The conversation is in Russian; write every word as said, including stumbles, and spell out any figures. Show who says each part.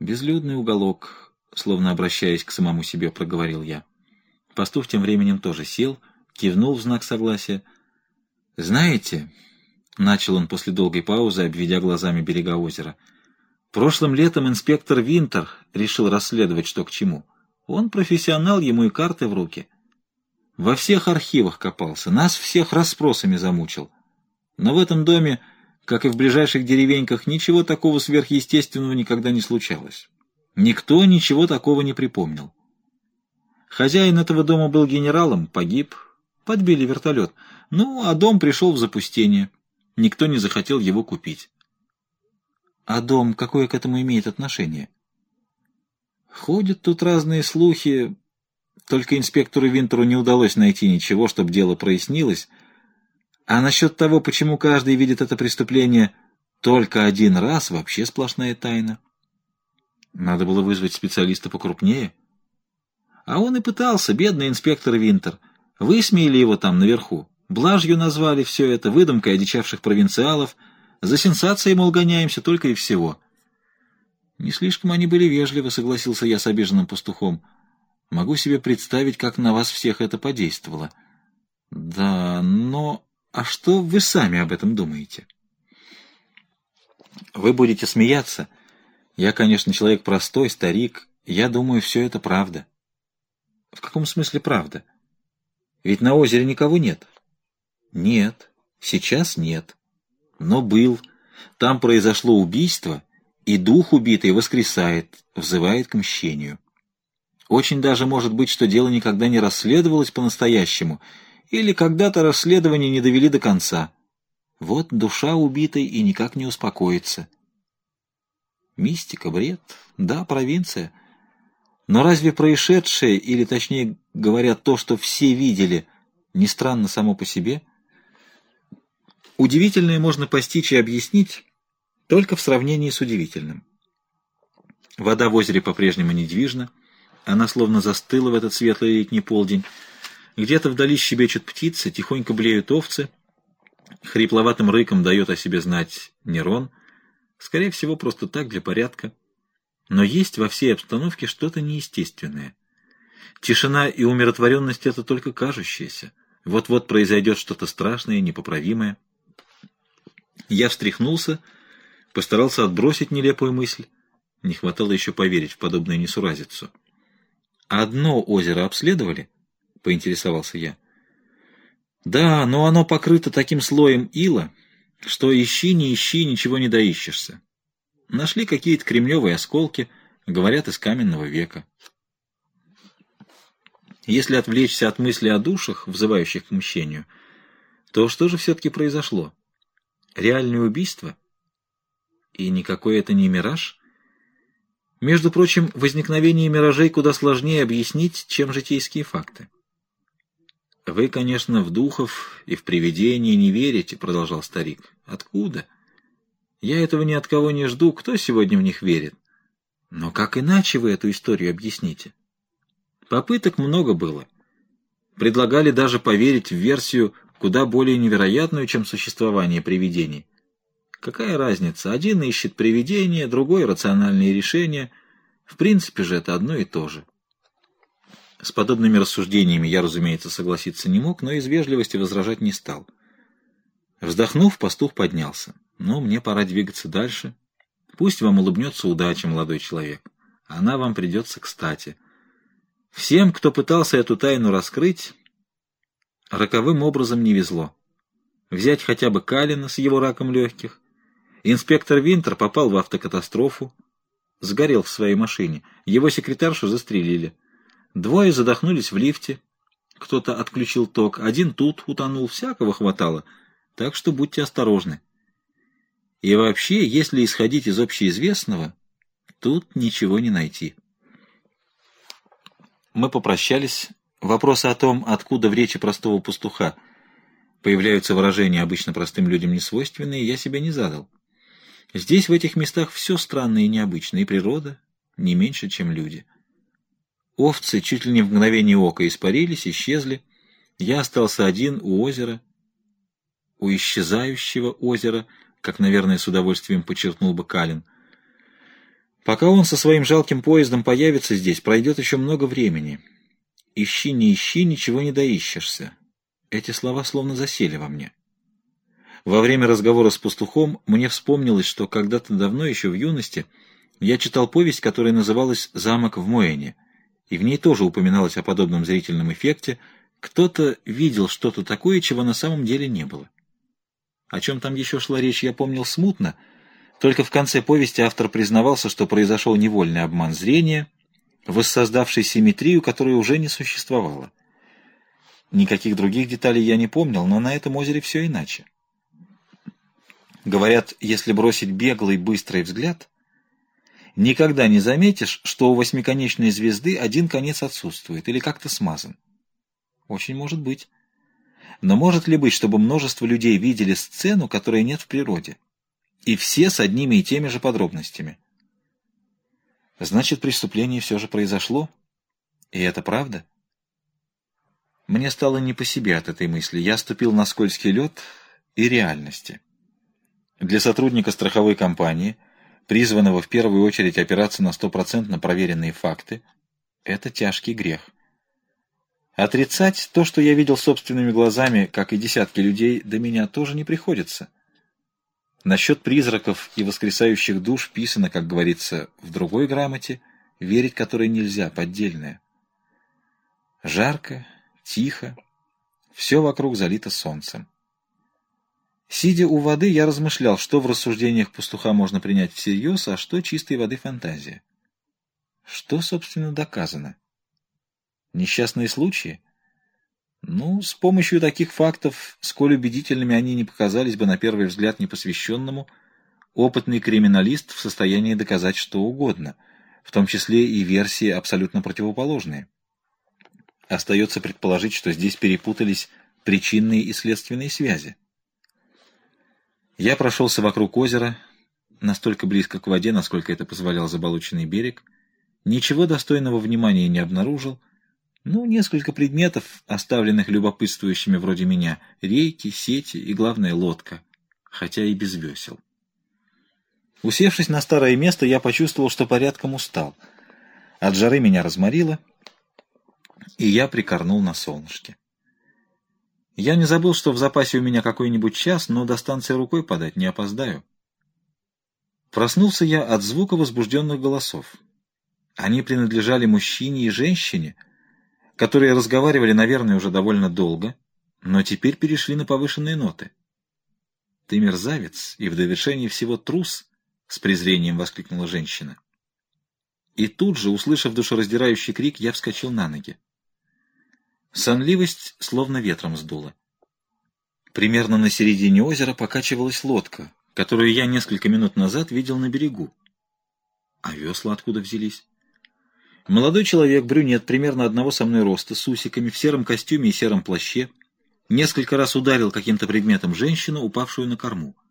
Speaker 1: Безлюдный уголок, словно обращаясь к самому себе, проговорил я. Пастух тем временем тоже сел, кивнул в знак согласия. «Знаете...» — начал он после долгой паузы, обведя глазами берега озера. «Прошлым летом инспектор Винтер решил расследовать, что к чему. Он профессионал, ему и карты в руки. Во всех архивах копался, нас всех расспросами замучил. Но в этом доме, как и в ближайших деревеньках, ничего такого сверхъестественного никогда не случалось. Никто ничего такого не припомнил. Хозяин этого дома был генералом, погиб, подбили вертолет. Ну, а дом пришел в запустение. Никто не захотел его купить». «А дом какое к этому имеет отношение?» «Ходят тут разные слухи. Только инспектору Винтеру не удалось найти ничего, чтобы дело прояснилось. А насчет того, почему каждый видит это преступление только один раз, вообще сплошная тайна. Надо было вызвать специалиста покрупнее. А он и пытался, бедный инспектор Винтер. Высмеяли его там наверху. Блажью назвали все это, выдумкой одичавших провинциалов. За сенсацией, мол, гоняемся только и всего». «Не слишком они были вежливы», — согласился я с обиженным пастухом. «Могу себе представить, как на вас всех это подействовало». «Да, но... А что вы сами об этом думаете?» «Вы будете смеяться. Я, конечно, человек простой, старик. Я думаю, все это правда». «В каком смысле правда? Ведь на озере никого нет». «Нет, сейчас нет. Но был. Там произошло убийство, и дух убитый воскресает, взывает к мщению. Очень даже может быть, что дело никогда не расследовалось по-настоящему, или когда-то расследование не довели до конца. Вот душа убитой и никак не успокоится». Мистика, бред, да, провинция. Но разве происшедшее, или точнее говоря, то, что все видели, не странно само по себе? Удивительное можно постичь и объяснить только в сравнении с удивительным. Вода в озере по-прежнему недвижна, она словно застыла в этот светлый летний полдень. Где-то вдали щебечут птицы, тихонько блеют овцы, хрипловатым рыком дает о себе знать Нерон, скорее всего, просто так, для порядка. Но есть во всей обстановке что-то неестественное. Тишина и умиротворенность — это только кажущееся. Вот-вот произойдет что-то страшное, непоправимое. Я встряхнулся, постарался отбросить нелепую мысль. Не хватало еще поверить в подобную несуразицу. «Одно озеро обследовали?» — поинтересовался я. «Да, но оно покрыто таким слоем ила, что ищи, не ищи, ничего не доищешься. Нашли какие-то кремневые осколки, говорят, из каменного века. Если отвлечься от мысли о душах, взывающих к мщению, то что же все-таки произошло? Реальное убийство? И никакой это не мираж? Между прочим, возникновение миражей куда сложнее объяснить, чем житейские факты». «Вы, конечно, в духов и в привидения не верите», — продолжал старик. «Откуда? Я этого ни от кого не жду, кто сегодня в них верит? Но как иначе вы эту историю объясните? Попыток много было. Предлагали даже поверить в версию куда более невероятную, чем существование привидений. Какая разница? Один ищет привидения, другой — рациональные решения. В принципе же это одно и то же». С подобными рассуждениями я, разумеется, согласиться не мог, но из вежливости возражать не стал. Вздохнув, пастух поднялся. «Ну, мне пора двигаться дальше. Пусть вам улыбнется удача, молодой человек. Она вам придется кстати. Всем, кто пытался эту тайну раскрыть, роковым образом не везло. Взять хотя бы Калина с его раком легких. Инспектор Винтер попал в автокатастрофу, сгорел в своей машине. Его секретаршу застрелили. Двое задохнулись в лифте. Кто-то отключил ток. Один тут утонул. Всякого хватало. Так что будьте осторожны. И вообще, если исходить из общеизвестного, тут ничего не найти». Мы попрощались. Вопросы о том, откуда в речи простого пастуха появляются выражения, обычно простым людям несвойственные, я себе не задал. Здесь, в этих местах, все странно и необычно, и природа не меньше, чем люди. Овцы чуть ли не в мгновение ока испарились, исчезли. Я остался один у озера, у исчезающего озера, как, наверное, с удовольствием подчеркнул бы Калин. Пока он со своим жалким поездом появится здесь, пройдет еще много времени. Ищи, не ищи, ничего не доищешься. Эти слова словно засели во мне. Во время разговора с пастухом мне вспомнилось, что когда-то давно, еще в юности, я читал повесть, которая называлась «Замок в Моэне», и в ней тоже упоминалось о подобном зрительном эффекте. Кто-то видел что-то такое, чего на самом деле не было. О чем там еще шла речь, я помнил смутно, только в конце повести автор признавался, что произошел невольный обман зрения, воссоздавший симметрию, которая уже не существовала. Никаких других деталей я не помнил, но на этом озере все иначе. Говорят, если бросить беглый, быстрый взгляд, никогда не заметишь, что у восьмиконечной звезды один конец отсутствует или как-то смазан. Очень может быть. Но может ли быть, чтобы множество людей видели сцену, которой нет в природе, и все с одними и теми же подробностями? Значит, преступление все же произошло? И это правда? Мне стало не по себе от этой мысли. Я ступил на скользкий лед и реальности. Для сотрудника страховой компании, призванного в первую очередь опираться на стопроцентно проверенные факты, это тяжкий грех. Отрицать то, что я видел собственными глазами, как и десятки людей, до меня тоже не приходится. Насчет призраков и воскресающих душ писано, как говорится, в другой грамоте, верить которой нельзя, поддельное. Жарко, тихо, все вокруг залито солнцем. Сидя у воды, я размышлял, что в рассуждениях пастуха можно принять всерьез, а что чистой воды фантазия. Что, собственно, доказано? Несчастные случаи? Ну, с помощью таких фактов, сколь убедительными они не показались бы на первый взгляд непосвященному, опытный криминалист в состоянии доказать что угодно, в том числе и версии абсолютно противоположные. Остается предположить, что здесь перепутались причинные и следственные связи. Я прошелся вокруг озера, настолько близко к воде, насколько это позволял заболоченный берег. Ничего достойного внимания не обнаружил. Ну, несколько предметов, оставленных любопытствующими вроде меня, рейки, сети и, главное, лодка, хотя и без весел. Усевшись на старое место, я почувствовал, что порядком устал. От жары меня разморило, и я прикорнул на солнышке. Я не забыл, что в запасе у меня какой-нибудь час, но до станции рукой подать не опоздаю. Проснулся я от звука возбужденных голосов. Они принадлежали мужчине и женщине, которые разговаривали, наверное, уже довольно долго, но теперь перешли на повышенные ноты. «Ты мерзавец и в довершении всего трус!» — с презрением воскликнула женщина. И тут же, услышав душераздирающий крик, я вскочил на ноги. Сонливость словно ветром сдуло. Примерно на середине озера покачивалась лодка, которую я несколько минут назад видел на берегу. А весла откуда взялись? Молодой человек, брюнет, примерно одного со мной роста, с усиками, в сером костюме и сером плаще, несколько раз ударил каким-то предметом женщину, упавшую на корму.